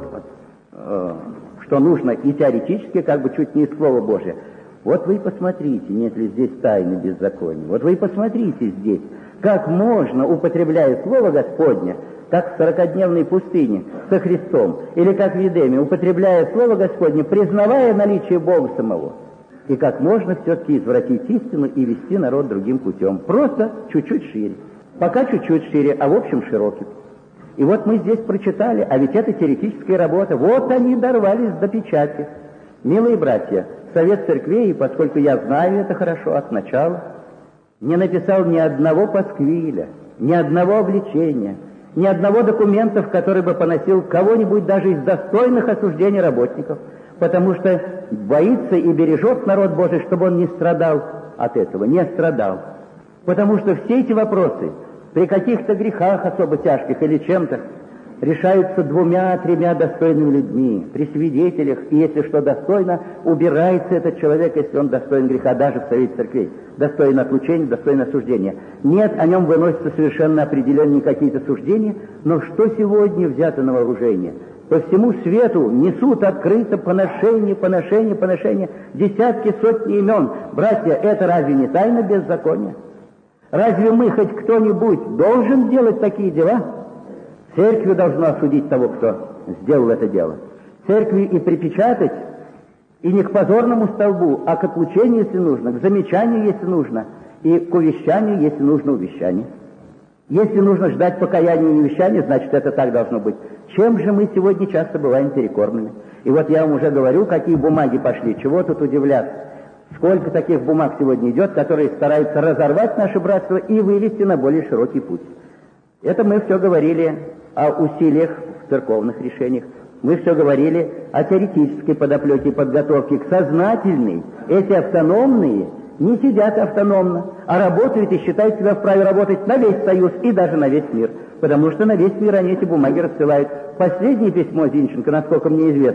что нужно и теоретически, как бы чуть не из Слова Божия. Вот вы посмотрите, нет ли здесь тайны беззакония. Вот вы посмотрите здесь, как можно, употребляя Слово Господне, как в 40-дневной пустыне со Христом, или как в Едеме, употребляя Слово Господне, признавая наличие Бога самого, и как можно все-таки извратить истину и вести народ другим путем. Просто чуть-чуть шире. Пока чуть-чуть шире, а в общем широким. И вот мы здесь прочитали, а ведь это теоретическая работа. Вот они дорвались до печати. Милые братья, Совет Церквей, поскольку я знаю это хорошо от начала, не написал ни одного пасквиля, ни одного обличения, ни одного документа, который бы поносил кого-нибудь даже из достойных осуждений работников, потому что боится и бережет народ Божий, чтобы он не страдал от этого, не страдал. Потому что все эти вопросы при каких-то грехах особо тяжких или чем-то решаются 2-3 достойными людьми, при свидетелях, и если что достойно, убирается этот человек, если он достоин греха, даже в Совете Церквей, достоин отлучения, достоин осуждения. Нет, о нем выносятся совершенно определенные какие-то суждения, но что сегодня взято на вооружение? По всему свету несут открыто поношение, десятки, сотни имен. Братья, это разве не тайна беззакония? Разве мы, хоть кто-нибудь, должен делать такие дела? Церковь должна осудить того, кто сделал это дело. Церкви и припечатать, и не к позорному столбу, а к отлучению, если нужно, к замечанию, если нужно, и к увещанию, если нужно увещание. Если нужно ждать покаяния и увещания, значит, это так должно быть. Чем же мы сегодня часто бываем перекормлены? И вот я вам уже говорю, какие бумаги пошли, чего тут удивляться. Сколько таких бумаг сегодня идет, которые стараются разорвать наше братство и вывести на более широкий путь. Это мы все говорили о усилиях в церковных решениях. Мы все говорили о теоретической подоплеке и подготовке к сознательной. Эти автономные не сидят автономно, а работают и считают себя вправе работать на весь Союз и даже на весь мир. Потому что на весь мир они эти бумаги рассылают. Последнее письмо Зинченко, насколько мне известно,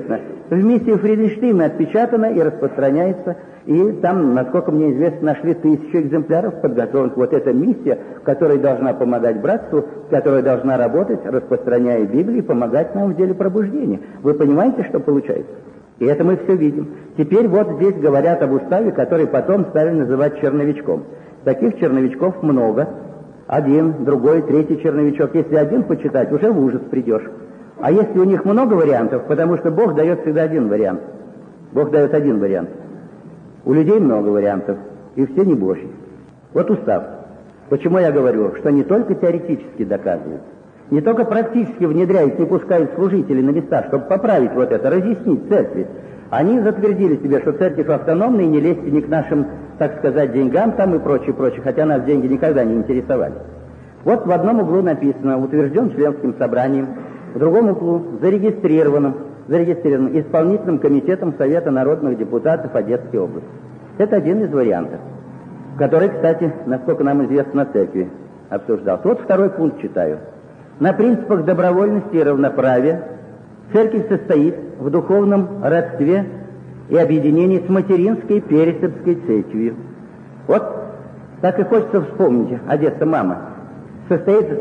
В миссии Фриденштейна отпечатано и распространяется. И там, насколько мне известно, нашли 1000 экземпляров подготовленных. Вот эта миссия, которая должна помогать братству, которая должна работать, распространяя Библию, и помогать нам в деле пробуждения. Вы понимаете, что получается? И это мы все видим. Теперь вот здесь говорят об уставе, который потом стали называть черновичком. Таких черновичков много. Один, другой, третий черновичок. Если один почитать, уже в ужас придешь. А если у них много вариантов, потому что Бог дает всегда один вариант. Бог дает один вариант. У людей много вариантов, и все не Божьи. Вот устав. Почему я говорю, что не только теоретически доказывают, не только практически внедряют, не пускают служителей на места, чтобы поправить вот это, разъяснить церкви. Они затвердили себе, что церковь автономная, и не лезьте ни к нашим, так сказать, деньгам там и прочее, хотя нас деньги никогда не интересовали. Вот в одном углу написано, утвержден членским собранием, в другом углу зарегистрирован исполнительным комитетом Совета народных депутатов Одесской области. Это один из вариантов, который, кстати, насколько нам известно, на церкви обсуждался. Вот второй пункт читаю. На принципах добровольности и равноправия церковь состоит в духовном родстве и объединении с материнской Пересыпской церковью. Вот так и хочется вспомнить Одесса мама. Состоит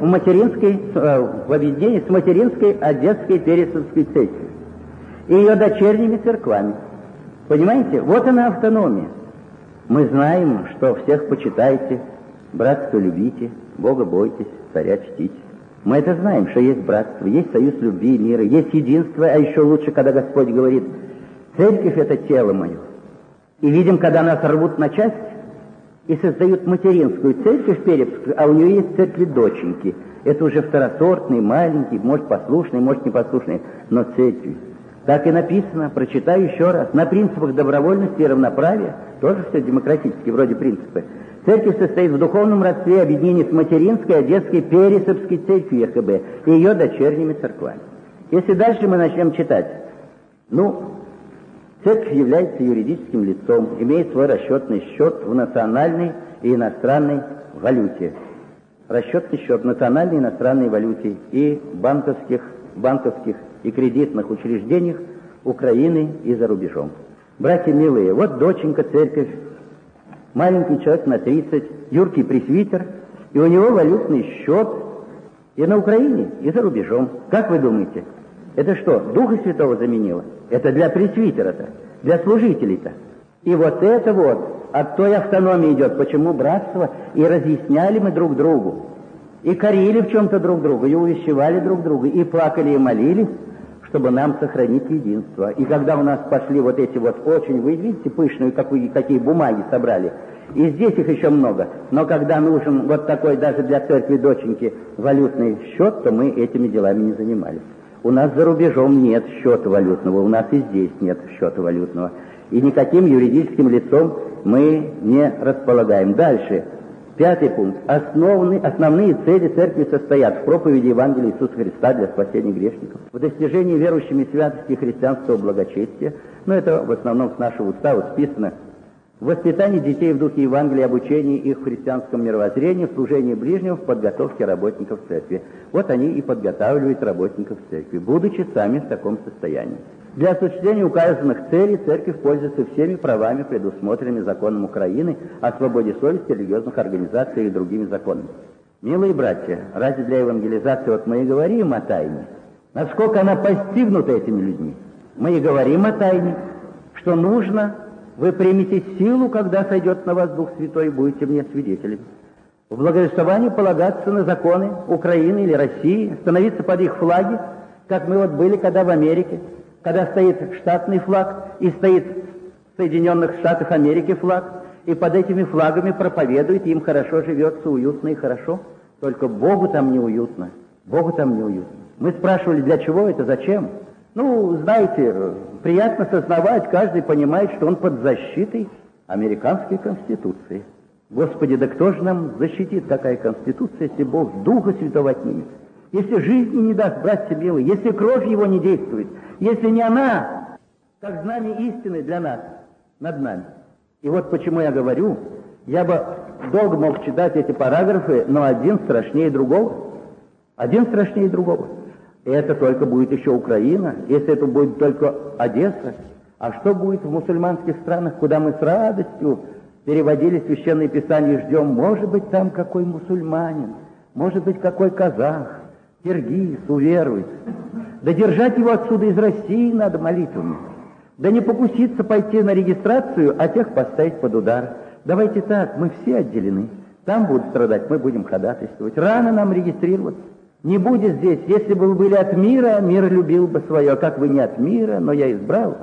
в объединении с материнской Одесской Пересыпской церковью и ее дочерними церквами. Понимаете? Вот она автономия. Мы знаем, что всех почитайте, братство любите, Бога бойтесь, царя чтите. Мы это знаем, что есть братство, есть союз любви и мира, есть единство, а еще лучше, когда Господь говорит, церковь — это тело мое. И видим, когда нас рвут на части и создают материнскую церковь Перепскую, а у нее есть церкви-доченьки. Это уже второсортные, маленькие, может послушные, может непослушные, но церкви. Так и написано, прочитаю еще раз, на принципах добровольности и равноправия, тоже все демократические вроде принципы. Церковь состоит в духовном родстве и объединении с материнской Одесской Пересыпской церковью ЕХБ и ее дочерними церквами. Если дальше мы начнем читать, церковь является юридическим лицом, имеет свой расчетный счет в национальной и иностранной валюте. Расчетный счет в национальной и иностранной валюте и банковских и кредитных учреждениях Украины и за рубежом. Братья милые, вот доченька церковь, маленький человек на 30, юркий пресвитер, и у него валютный счет и на Украине, и за рубежом. Как вы думаете, это что, Духа Святого заменило? Это для пресвитера-то, для служителей-то. И вот это вот от той автономии идет, почему братство, и разъясняли мы друг другу, и корили в чем-то друг друга, и увещевали друг друга, и плакали, и молились, чтобы нам сохранить единство. И когда у нас пошли вот эти вот очень, вы видите, пышные, какие бумаги собрали, и здесь их еще много, но когда нужен вот такой даже для церкви доченьки валютный счет, то мы этими делами не занимались. У нас за рубежом нет счета валютного, у нас и здесь нет счета валютного. И никаким юридическим лицом мы не располагаем. Дальше. 5 пункт. Основные цели церкви состоят в проповеди Евангелия Иисуса Христа для спасения грешников, в достижении верующими святости христианского благочестия, это в основном с нашего устава списано, в воспитании детей в духе Евангелия, обучении их в христианском мировоззрении, в служении ближним, в подготовке работников церкви. Вот они и подготавливают работников церкви, будучи сами в таком состоянии. Для осуществления указанных целей церковь пользуется всеми правами, предусмотренными законом Украины о свободе совести, религиозных организаций и другими законами. Милые братья, разве для евангелизации вот мы и говорим о тайне? Насколько она постигнута этими людьми? Мы и говорим о тайне, что нужно, вы примете силу, когда сойдет на вас Дух Святой, и будете мне свидетелями. В благовествовании полагаться на законы Украины или России, становиться под их флаги, как мы вот были, когда в Америке, когда стоит штатный флаг и стоит в Соединенных Штатах Америки флаг, и под этими флагами проповедует, им хорошо живется, уютно и хорошо. Только Богу там неуютно. Богу там неуютно. Мы спрашивали, для чего это, зачем? Знаете, приятно сознавать, каждый понимает, что он под защитой американской Конституции. Господи, да кто же нам защитит такая Конституция, если Бог Духа Святого отнимет? Если жизни не даст, братья милые, если кровь его не действует, если не она, как знамя истины для нас, над нами. И вот почему я говорю, я бы долго мог читать эти параграфы, но один страшнее другого. Один страшнее другого. Это только будет еще Украина, если это будет только Одесса. А что будет в мусульманских странах, куда мы с радостью переводили Священное Писание и ждем, может быть, там какой мусульманин, может быть, какой казах, киргиз уверует. Да держать его отсюда из России надо молитвами. Да не покуситься пойти на регистрацию, а тех поставить под удар. Давайте так, мы все отделены. Там будут страдать, мы будем ходатайствовать. Рано нам регистрироваться. Не будет здесь. Если бы вы были от мира, мир любил бы свое. Как вы не от мира, но я избрал,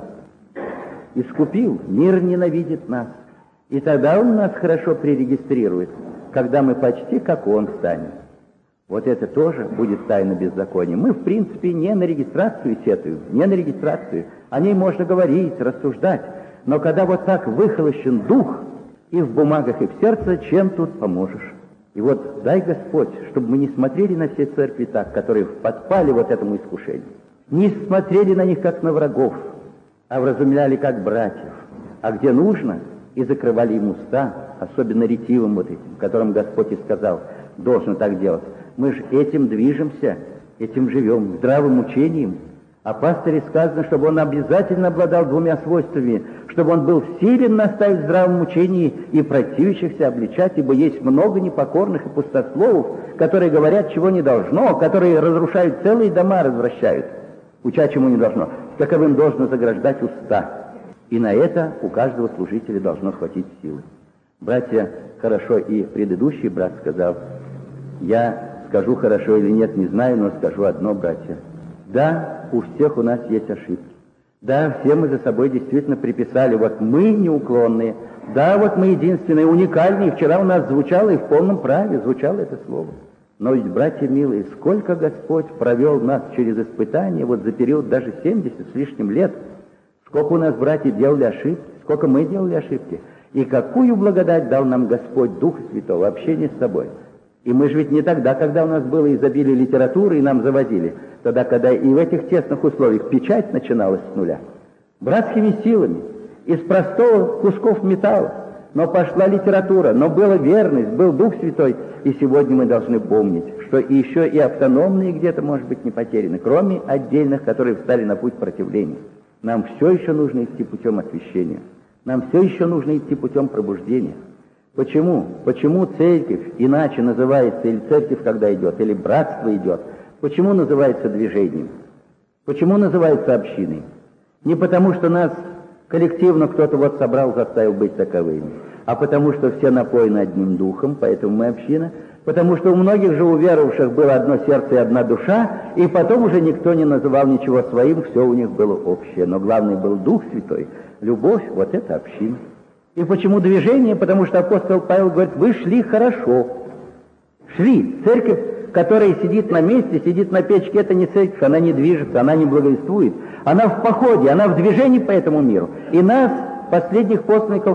искупил. Мир ненавидит нас. И тогда он нас хорошо прирегистрирует, когда мы почти как он станем. Вот это тоже будет тайна беззакония. Мы, в принципе, не на регистрацию сетуем, не на регистрацию. О ней можно говорить, рассуждать. Но когда вот так выхолощен дух, и в бумагах, и в сердце, чем тут поможешь? И вот дай Господь, чтобы мы не смотрели на все церкви так, которые подпали вот этому искушению. Не смотрели на них как на врагов, а вразумляли как братьев. А где нужно, и закрывали им уста, особенно ретивым вот этим, которым Господь и сказал, должен так делать. Мы же этим движемся, этим живем, здравым учением. О пастыре сказано, чтобы он обязательно обладал двумя свойствами, чтобы он был силен наставить в здравом учении и противящихся обличать, ибо есть много непокорных и пустословов, которые говорят, чего не должно, которые разрушают целые дома, развращают, уча, чему не должно. Таковым должно заграждать уста. И на это у каждого служителя должно хватить силы. Братья, хорошо, и предыдущий брат сказал, я скажу хорошо или нет, не знаю, но скажу одно, братья. Да, у всех у нас есть ошибки. Да, все мы за собой действительно приписали, вот мы неуклонные, да, вот мы единственные, уникальные. Вчера у нас звучало и в полном праве звучало это слово. Но ведь, братья милые, сколько Господь провел нас через испытания, вот за период даже 70 с лишним лет, сколько у нас, братья, делали ошибки, сколько мы делали ошибки, и какую благодать дал нам Господь Духа Святого, общение с собой. И мы же ведь не тогда, когда у нас было изобилие литературы и нам завозили, тогда, когда и в этих тесных условиях печать начиналась с нуля. Братскими силами, из простого кусков металла, но пошла литература, но была верность, был Дух Святой, и сегодня мы должны помнить, что еще и автономные где-то, может быть, не потеряны, кроме отдельных, которые встали на путь противления. Нам все еще нужно идти путем освящения, нам все еще нужно идти путем пробуждения. Почему? Почему церковь иначе называется, или церковь, когда идет, или братство идет? Почему называется движением? Почему называется общиной? Не потому, что нас коллективно кто-то вот собрал, заставил быть таковыми, а потому, что все напоены одним духом, поэтому мы община, потому что у многих же уверовавших было одно сердце и одна душа, и потом уже никто не называл ничего своим, все у них было общее. Но главный был Дух Святой, любовь, вот это община. И почему движение? Потому что апостол Павел говорит, вы шли хорошо. Шли. Церковь, которая сидит на месте, сидит на печке, это не церковь, она не движется, она не благовествует. Она в походе, она в движении по этому миру. И нас, последних постников,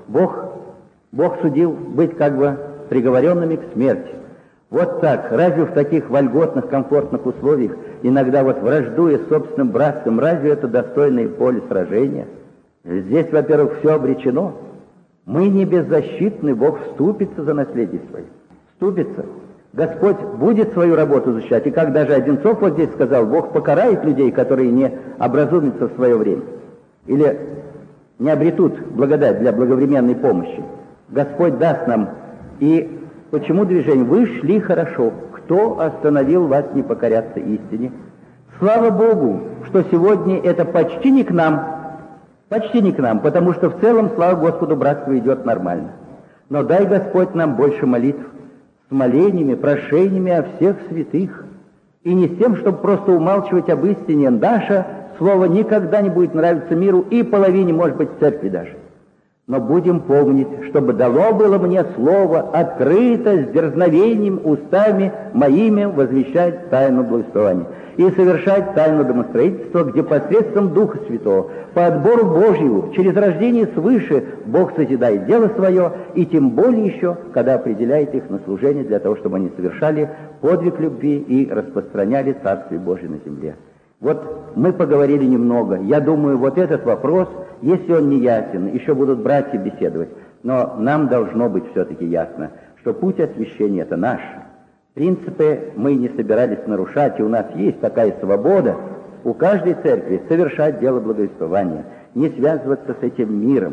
Бог судил быть как бы приговоренными к смерти. Вот так. Разве в таких вольготных, комфортных условиях, иногда вот враждуя с собственным братством, разве это достойное поле сражения? Здесь, во-первых, все обречено. Мы не беззащитны, Бог вступится за наследие свое. Вступится. Господь будет свою работу защищать. И как даже Одинцов вот здесь сказал, Бог покарает людей, которые не образумятся в свое время. Или не обретут благодать для благовременной помощи. Господь даст нам. И почему движение? Вы шли хорошо. Кто остановил вас не покоряться истине? Слава Богу, что сегодня это почти не к нам. Почти не к нам, потому что в целом, слава Господу, братство идет нормально. Но дай Господь нам больше молитв, с молениями, прошениями о всех святых. И не с тем, чтобы просто умалчивать об истине. Наше слово никогда не будет нравиться миру и половине, может быть, церкви даже. Но будем помнить, чтобы дало было мне слово открыто, с дерзновением, устами моими возвещать тайну благословения и совершать тайну домостроительства, где посредством Духа Святого, по отбору Божьему, через рождение свыше, Бог созидает дело свое, и тем более еще, когда определяет их на служение для того, чтобы они совершали подвиг любви и распространяли Царствие Божие на земле. Вот мы поговорили немного. Я думаю, вот этот вопрос, если он не ясен, еще будут братья беседовать, но нам должно быть все-таки ясно, что путь освящения — это наш. Принципы мы не собирались нарушать, и у нас есть такая свобода у каждой церкви совершать дело благовествования, не связываться с этим миром,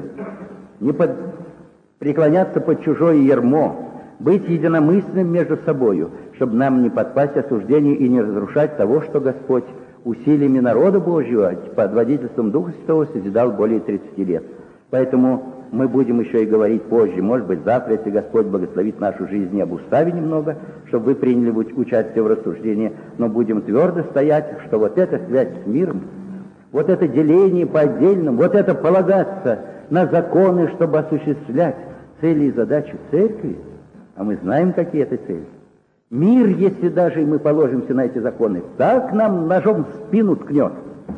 не преклоняться под чужое ярмо, быть единомысленным между собою, чтобы нам не подпасть осуждению и не разрушать того, что Господь усилиями народа Божьего под водительством Духа Святого созидал более 30 лет. Поэтому мы будем еще и говорить позже, может быть, завтра, если Господь благословит нашу жизнь, об уставе немного, чтобы вы приняли участие в рассуждении, но будем твердо стоять, что вот эта связь с миром, вот это деление по отдельным, вот это полагаться на законы, чтобы осуществлять цели и задачи церкви, а мы знаем, какие это цели. Мир, если даже и мы положимся на эти законы, так нам ножом в спину ткнет,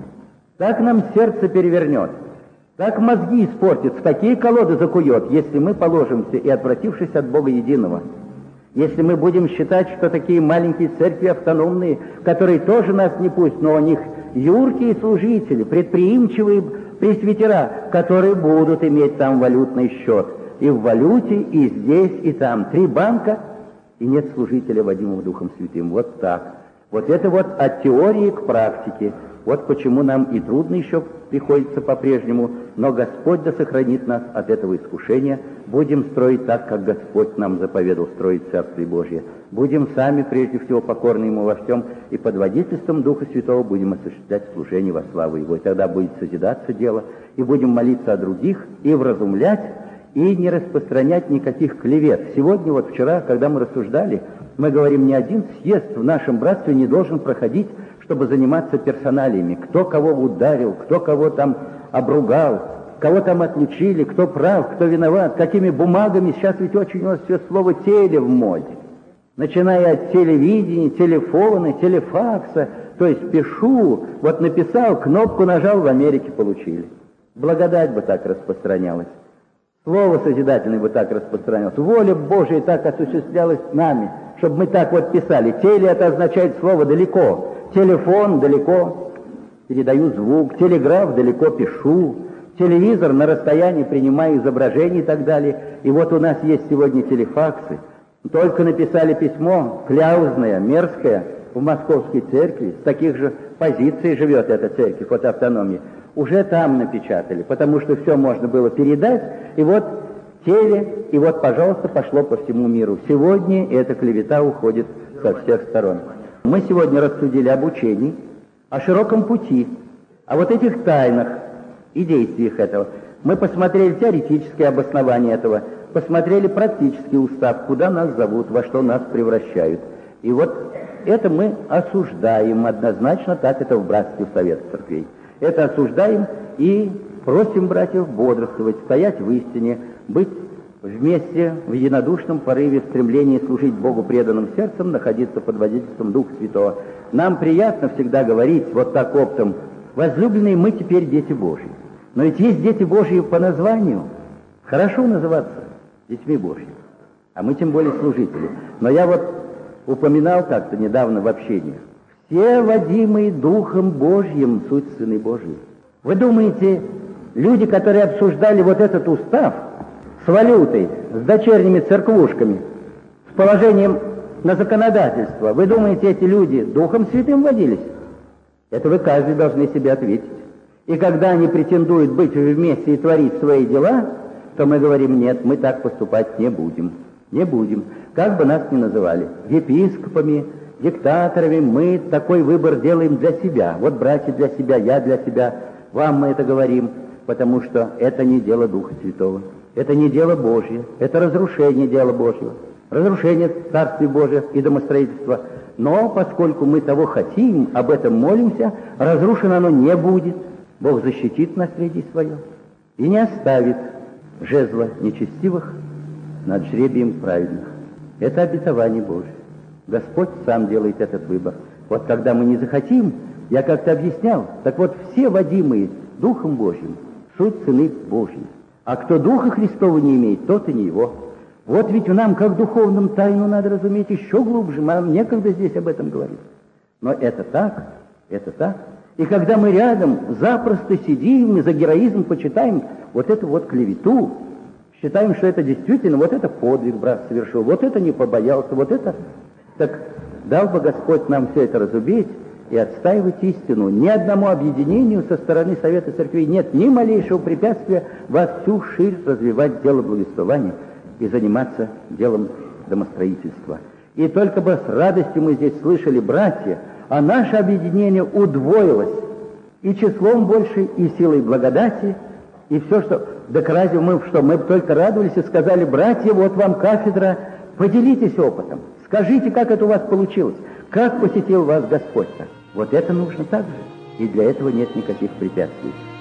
так нам сердце перевернет, так мозги испортит, в такие колоды закует, если мы положимся и отвратившись от Бога единого. Если мы будем считать, что такие маленькие церкви автономные, которые тоже нас не пустят, но у них юркие служители, предприимчивые пресвитера, которые будут иметь там валютный счет. И в валюте, и здесь, и там. 3 банка, и нет служителя, водимого Духом Святым. Вот так. Вот это вот от теории к практике. Вот почему нам и трудно еще приходится по-прежнему, но Господь да сохранит нас от этого искушения. Будем строить так, как Господь нам заповедал строить Царствие Божие. Будем сами, прежде всего, покорны Ему во всем, и под водительством Духа Святого будем осуществлять служение во славу Его. И тогда будет созидаться дело, и будем молиться о других, и вразумлять, и не распространять никаких клевет. Сегодня, вот вчера, когда мы рассуждали, мы говорим, ни один съезд в нашем братстве не должен проходить, чтобы заниматься персоналиями, кто кого ударил, кто кого там обругал, кого там отличили, кто прав, кто виноват, какими бумагами. Сейчас ведь очень у нас все слово «теле» в моде. Начиная от телевидения, телефона, телефакса, то есть пишу, вот написал, кнопку нажал, в Америке получили. Благодать бы так распространялась. Слово созидательное бы так распространялось. Воля Божия так осуществлялась нами, чтобы мы так вот писали. Теле — это означает слово «далеко». Телефон — далеко, передаю звук. Телеграф — далеко пишу. Телевизор — на расстоянии принимаю изображение и так далее. И вот у нас есть сегодня телефаксы. Только написали письмо, кляузное, мерзкое, в Московской церкви. С таких же позиций живет эта церковь от автономии. Уже там напечатали, потому что все можно было передать, и вот теле, и вот, пожалуйста, пошло по всему миру. Сегодня эта клевета уходит со всех сторон. Мы сегодня рассудили об учении, о широком пути, о вот этих тайнах и действиях этого. Мы посмотрели теоретическое обоснование этого, посмотрели практический устав, куда нас зовут, во что нас превращают. И вот это мы осуждаем однозначно, так это в братстве в Совет Церквей. Это осуждаем и просим братьев бодрствовать, стоять в истине, быть вместе в единодушном порыве, стремлении служить Богу преданным сердцем, находиться под водительством Духа Святого. Нам приятно всегда говорить вот так оптом: возлюбленные, мы теперь дети Божьи. Но ведь есть дети Божьи по названию. Хорошо называться детьми Божьими, а мы тем более служители. Но я вот упоминал как-то недавно в общении: все водимые Духом Божьим суть сыны Божьи. Вы думаете, люди, которые обсуждали вот этот устав с валютой, с дочерними церквушками, с положением на законодательство, вы думаете, эти люди Духом Святым водились? Это вы каждый должны себе ответить. И когда они претендуют быть вместе и творить свои дела, то мы говорим: нет, мы так поступать не будем. Не будем. Как бы нас ни называли, епископами, диктаторами, мы такой выбор делаем для себя. Вот братья для себя, я для себя, вам мы это говорим, потому что это не дело Духа Святого, это не дело Божье, это разрушение дела Божьего, разрушение Царствия Божия и домостроительства. Но поскольку мы того хотим, об этом молимся, разрушено оно не будет. Бог защитит наследие свое и не оставит жезла нечестивых над жребием праведных. Это обетование Божие. Господь сам делает этот выбор. Вот когда мы не захотим, я как-то объяснял, так вот все водимые Духом Божьим суть сыны Божьи. А кто Духа Христова не имеет, тот и не его. Вот ведь нам, как духовным, тайну надо разуметь еще глубже. Нам некогда здесь об этом говорить. Но это так, это так. И когда мы рядом запросто сидим и за героизм почитаем вот эту вот клевету, считаем, что это действительно, вот это подвиг брат совершил, вот это не побоялся, вот это Так дал бы Господь нам все это разубить и отстаивать истину. Ни одному объединению со стороны Совета Церквей нет ни малейшего препятствия во всю ширь развивать дело благовествования и заниматься делом домостроительства. И только бы с радостью мы здесь слышали, братья, а наше объединение удвоилось и числом больше, и силой благодати, и все, что... Так разве мы только радовались и сказали, братья, вот вам кафедра, поделитесь опытом, скажите, как это у вас получилось, как посетил вас Господь-то. Вот это нужно так же, и для этого нет никаких препятствий.